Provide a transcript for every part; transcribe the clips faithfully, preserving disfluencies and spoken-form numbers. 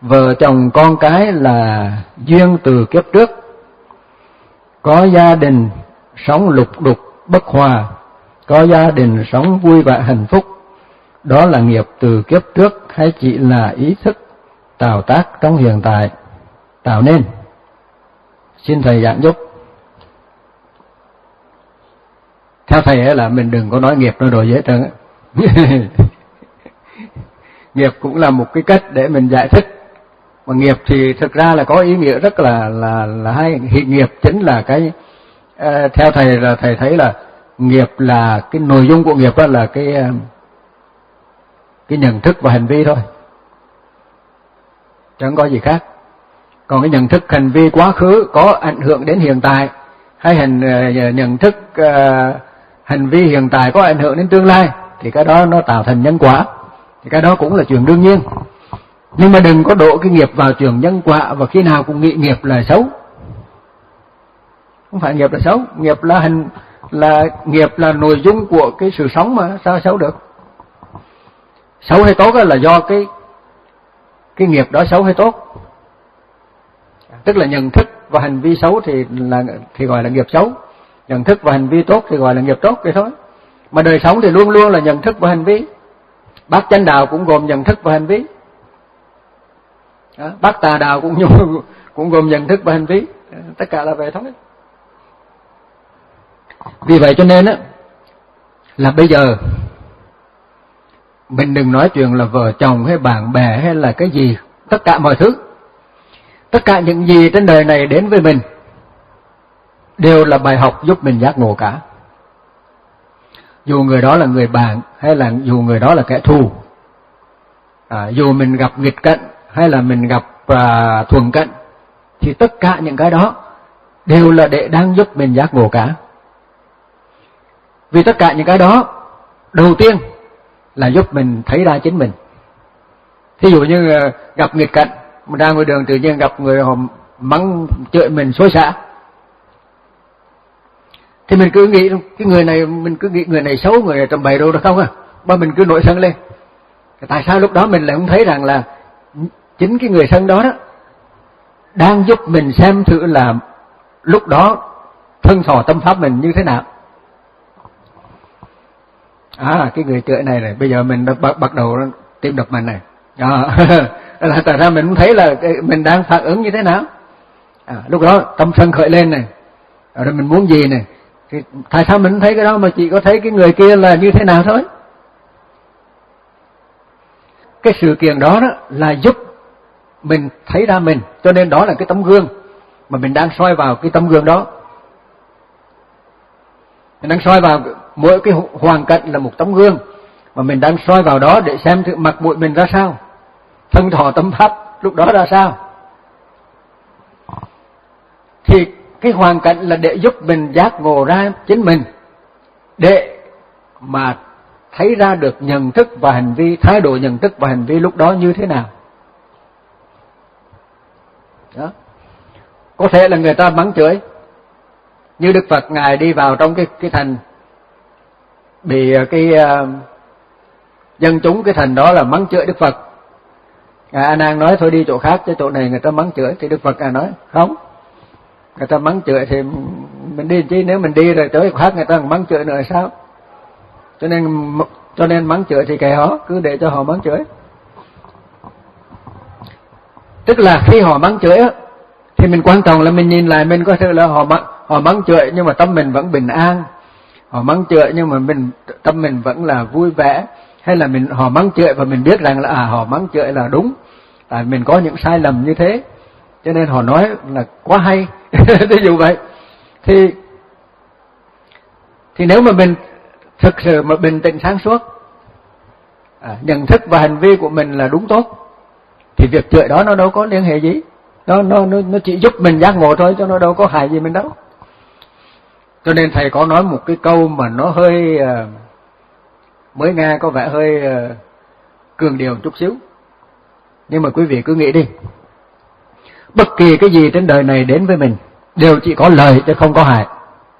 vợ chồng con cái là duyên từ kiếp trước, có gia đình sống lục đục bất hòa, có gia đình sống vui vẻ hạnh phúc, đó là nghiệp từ kiếp trước hay chỉ là ý thức tạo tác trong hiện tại tạo nên? Xin thầy giảng giúp. Theo thầy ấy là mình đừng có nói nghiệp nó đồ dễ trơn. Nghiệp cũng là một cái cách để mình giải thích. Mà nghiệp thì thực ra là có ý nghĩa rất là là là hay. Hiện nghiệp chính là cái uh, theo thầy là thầy thấy là nghiệp là cái nội dung của nghiệp đó là cái uh, cái nhận thức và hành vi thôi, chẳng có gì khác. Còn cái nhận thức hành vi quá khứ có ảnh hưởng đến hiện tại, hay hành uh, nhận thức uh, hành vi hiện tại có ảnh hưởng đến tương lai, thì cái đó nó tạo thành nhân quả, thì cái đó cũng là chuyện đương nhiên. Nhưng mà đừng có đổ cái nghiệp vào chuyện nhân quả và khi nào cũng nghĩ nghiệp là xấu. Không phải nghiệp là xấu, nghiệp là hành là nghiệp là nội dung của cái sự sống mà, sao xấu được? Xấu hay tốt là do cái cái nghiệp đó xấu hay tốt. Tức là nhận thức và hành vi xấu thì là thì gọi là nghiệp xấu, nhận thức và hành vi tốt thì gọi là nghiệp tốt vậy thôi. Mà đời sống thì luôn luôn là nhận thức và hành vi. Bác chánh đạo cũng gồm nhận thức và hành vi. Đó, bác tà đạo cũng cũng gồm nhận thức và hành vi, tất cả là vậy thôi. Vì vậy cho nên á là bây giờ mình đừng nói chuyện là vợ chồng hay bạn bè hay là cái gì, tất cả mọi thứ, tất cả những gì trên đời này đến với mình đều là bài học giúp mình giác ngộ cả. Dù người đó là người bạn hay là dù người đó là kẻ thù, à, dù mình gặp nghịch cận hay là mình gặp à, thuận cận, thì tất cả những cái đó đều là để đang giúp mình giác ngộ cả. Vì tất cả những cái đó đầu tiên là giúp mình thấy ra chính mình. Thí dụ như à, gặp nghịch cận, mình ra ngoài đường tự nhiên gặp người họ mắng chửi mình xối xả, thì mình cứ nghĩ cái người này, mình cứ nghĩ người này xấu, người này tầm bậy đâu được không à, mà mình cứ nổi sân lên. Tại sao lúc đó mình lại không thấy rằng là chính cái người sân đó, đó đang giúp mình xem thử là lúc đó thân thọ tâm pháp mình như thế nào. À, cái người chửi này này, bây giờ mình bắt, bắt đầu tim đập mạnh này. À, là tại sao mình không thấy là mình đang phản ứng như thế nào. À, lúc đó tâm sân khởi lên này, rồi mình muốn gì này. Thì tại sao mình không thấy cái đó mà chỉ có thấy cái người kia là như thế nào thôi. Cái sự kiện đó, đó là giúp mình thấy ra mình, cho nên đó là cái tấm gương mà mình đang soi vào cái tấm gương đó. Mình đang soi vào mỗi cái hoàn cảnh là một tấm gương mà mình đang soi vào đó để xem thử mặt mũi mình ra sao, thân thọ tâm pháp lúc đó ra sao. Thì cái hoàn cảnh là để giúp mình giác ngộ ra chính mình, để mà thấy ra được nhận thức và hành vi, thái độ nhận thức và hành vi lúc đó như thế nào. Đó. Có thể là người ta mắng chửi, như Đức Phật Ngài đi vào trong cái cái thành, bị cái uh, dân chúng cái thành đó là mắng chửi Đức Phật. Ngài A Nan nói thôi đi chỗ khác, chứ chỗ này người ta mắng chửi. Thì Đức Phật Ngài nói không, người ta mắng chửi thì mình đi chứ, nếu mình đi rồi tới chỗ khác người ta mắng chửi nữa là sao? Cho nên cho nên mắng chửi thì kệ họ, cứ để cho họ mắng chửi. Tức là khi họ mắng chửi á, thì mình quan trọng là mình nhìn lại mình có thể là họ mắng, họ mắng chửi nhưng mà tâm mình vẫn bình an, họ mắng chửi nhưng mà mình tâm mình vẫn là vui vẻ, hay là mình họ mắng chửi và mình biết rằng là à họ mắng chửi là đúng, tại mình có những sai lầm như thế, cho nên họ nói là quá hay. Ví dụ vậy, thì thì nếu mà mình thực sự mà bình tĩnh sáng suốt, à, nhận thức và hành vi của mình là đúng tốt, thì việc chửi đó nó đâu có liên hệ gì, nó nó nó nó chỉ giúp mình giác ngộ thôi, chứ nó đâu có hại gì mình đâu. Cho nên thầy có nói một cái câu mà nó hơi uh, mới nghe có vẻ hơi uh, cường điệu chút xíu, nhưng mà quý vị cứ nghĩ đi, bất kỳ cái gì trên đời này đến với mình đều chỉ có lợi chứ không có hại.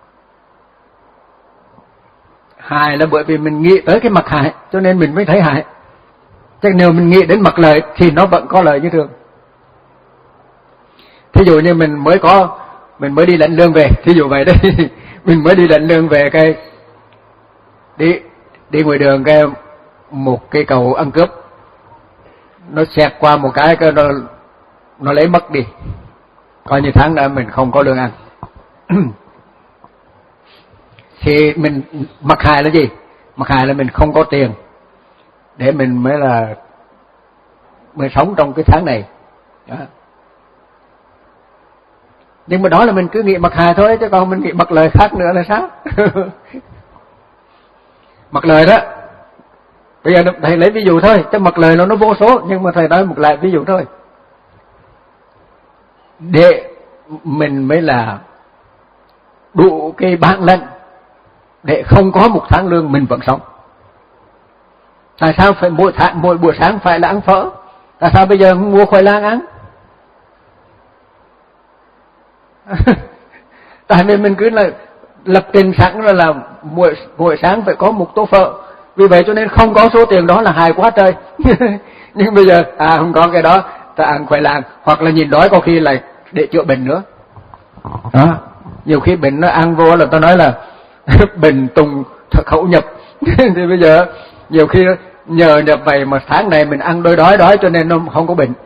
Hại là bởi vì mình nghĩ tới cái mặt hại cho nên mình mới thấy hại, chứ nếu mình nghĩ đến mặt lợi thì nó vẫn có lợi như thường. thí dụ như mình mới có mình mới đi lãnh lương về, thí dụ vậy đấy. Mình mới đi lãnh lương về, cái đi đi ngoài đường, cái một cái cầu ăn cướp nó xẹt qua một cái, cái nó nó lấy mất đi, coi như tháng đó mình không có lương ăn. Thì mình mặc hại là gì? Mặc hại là mình không có tiền để mình mới là mới sống trong cái tháng này đó. Nhưng mà đó là mình cứ nghĩ mặc hại thôi, chứ còn mình nghĩ mặc lời khác nữa là sao? Mặc lời đó, bây giờ thầy lấy ví dụ thôi, chứ mặc lời nó nó vô số, nhưng mà thầy nói một lại ví dụ thôi, để mình mới là đủ cái bản lĩnh để không có một tháng lương mình vẫn sống. Tại sao phải mỗi tháng, mỗi buổi sáng phải là ăn phở? Tại sao bây giờ mua khoai lang ăn? Tại vì mình cứ là lập trình sẵn là, là mỗi, mỗi sáng phải có một tô phở. Vì vậy cho nên không có số tiền đó là hài quá trời. Nhưng bây giờ à không có cái đó, ta ăn khoai lang, hoặc là nhìn đói có khi lại để chữa bệnh nữa. Đó, nhiều khi bệnh nó ăn vô là ta nói là bệnh tùng khẩu nhập. Thì bây giờ nhiều khi nhờ nhập vậy mà tháng này mình ăn đôi đói đói cho nên nó không có bệnh.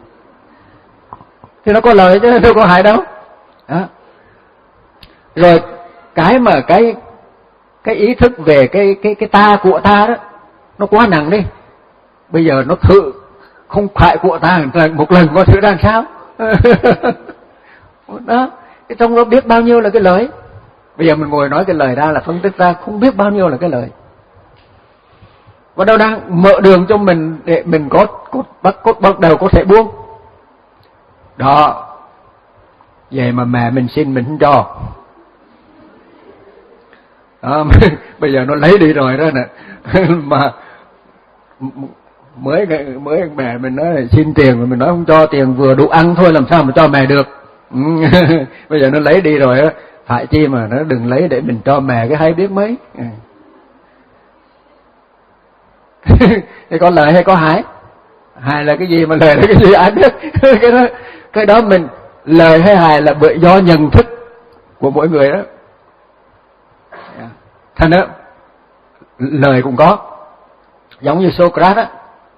Thì nó có lợi chứ đâu có hại đâu. Đó. Rồi cái mà cái cái ý thức về cái cái cái ta của ta đó nó quá nặng đi. Bây giờ nó thử không phải của ta một lần có thử ra làm sao? Đó, cái trong đó biết bao nhiêu là cái lợi. Bây giờ mình ngồi nói cái lời ra là phân tích ra không biết bao nhiêu là cái lời. Và đâu đang mở đường cho mình để mình có cốt bắt cốt bắt đầu có thể buông. Đó. Vậy mà mẹ mình xin mình không cho. Đó, bây giờ nó lấy đi rồi đó nè. Mà mới mới mẹ mình nói là xin tiền mà mình nói không cho tiền vừa đủ ăn thôi, làm sao mà cho mẹ được. Bây giờ nó lấy đi rồi á, phải chi mà nó đừng lấy để mình cho mẹ cái hay biết mấy. Thì có lợi hay có hại? Hại là cái gì mà lợi là cái gì ai biết. Cái đó cái đó mình lợi hay hại là bởi do nhận thức của mỗi người đó. Thành đó lời cũng có, giống như Socrates á.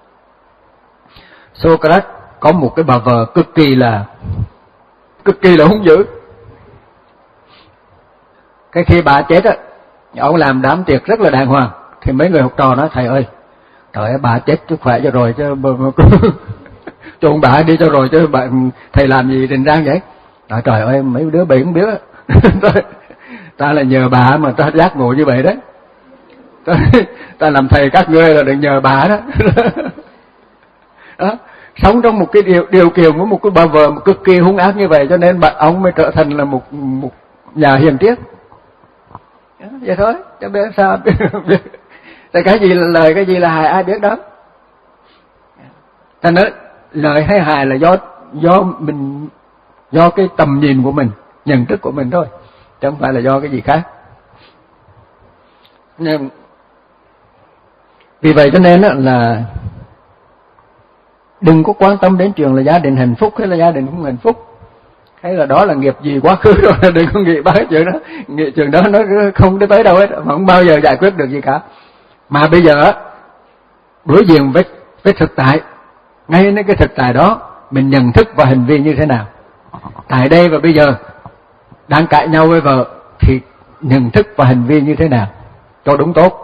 Socrates có một cái bà vợ cực kỳ là cực kỳ là hung dữ. Cái khi bà chết á, ông làm đám tiệc rất là đàng hoàng, thì mấy người học trò nói thầy ơi, trời ơi bà chết chứ khỏe cho rồi chứ cho ông bà đi cho rồi chứ bà, thầy làm gì rình rang vậy? Nói trời ơi mấy đứa bị không biết á. Ta là nhờ bà mà ta giác ngộ như vậy đấy. Ta, ta làm thầy các ngươi là đừng nhờ bà đó. Đó. Sống trong một cái điều, điều kiện của một cái bà vợ cực kỳ hung ác như vậy, cho nên bà ông mới trở thành là một một nhà hiền triết. Vậy thôi, chứ biết sao biết. Tại cái gì là lời, cái gì là hại ai biết đó. Thành nói lời hay hại là do do mình, do cái tầm nhìn của mình, nhận thức của mình thôi, chứ không phải là do cái gì khác. Nhưng vì vậy cho nên là đừng có quan tâm đến chuyện là gia đình hạnh phúc hay là gia đình không hạnh phúc, hay là đó là nghiệp gì quá khứ rồi, đừng có nghĩ ba chuyện đó. Nghĩ chuyện đó nó không tới đâu hết, mà không bao giờ giải quyết được gì cả. Mà bây giờ đối diện với với thực tại, ngay đến cái thực tại đó mình nhận thức và hành vi như thế nào. Tại đây và bây giờ đang cãi nhau với vợ thì nhận thức và hành vi như thế nào cho đúng tốt.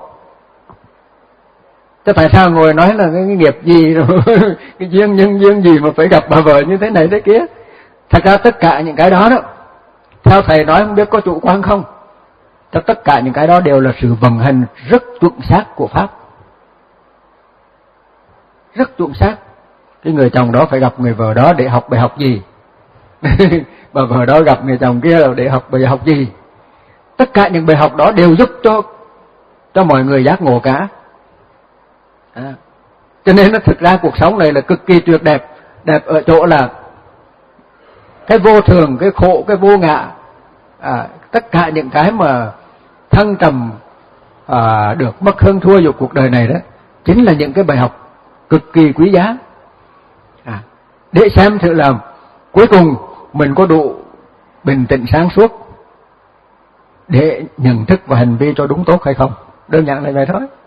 Chứ tại sao ngồi nói là cái, cái nghiệp gì rồi cái duyên nhân duyên gì mà phải gặp bà vợ như thế này thế kia. Thật ra tất cả những cái đó đó, theo thầy nói không biết có chủ quan không, cho tất cả những cái đó đều là sự vận hành rất chuẩn xác của Pháp. Rất chuẩn xác. Cái người chồng đó phải gặp người vợ đó để học bài học gì. Bà vợ đó gặp người chồng kia để học bài học gì. Tất cả những bài học đó đều giúp cho cho mọi người giác ngộ cả. À, cho nên nó thực ra cuộc sống này là cực kỳ tuyệt đẹp. Đẹp ở chỗ là cái vô thường, cái khổ, cái vô ngã, à, tất cả những cái mà thăng trầm, à, được mất hơn thua vào cuộc đời này đó, chính là những cái bài học cực kỳ quý giá. À, để xem thử là cuối cùng mình có đủ bình tĩnh sáng suốt để nhận thức và hành vi cho đúng tốt hay không. Đơn giản là vậy thôi.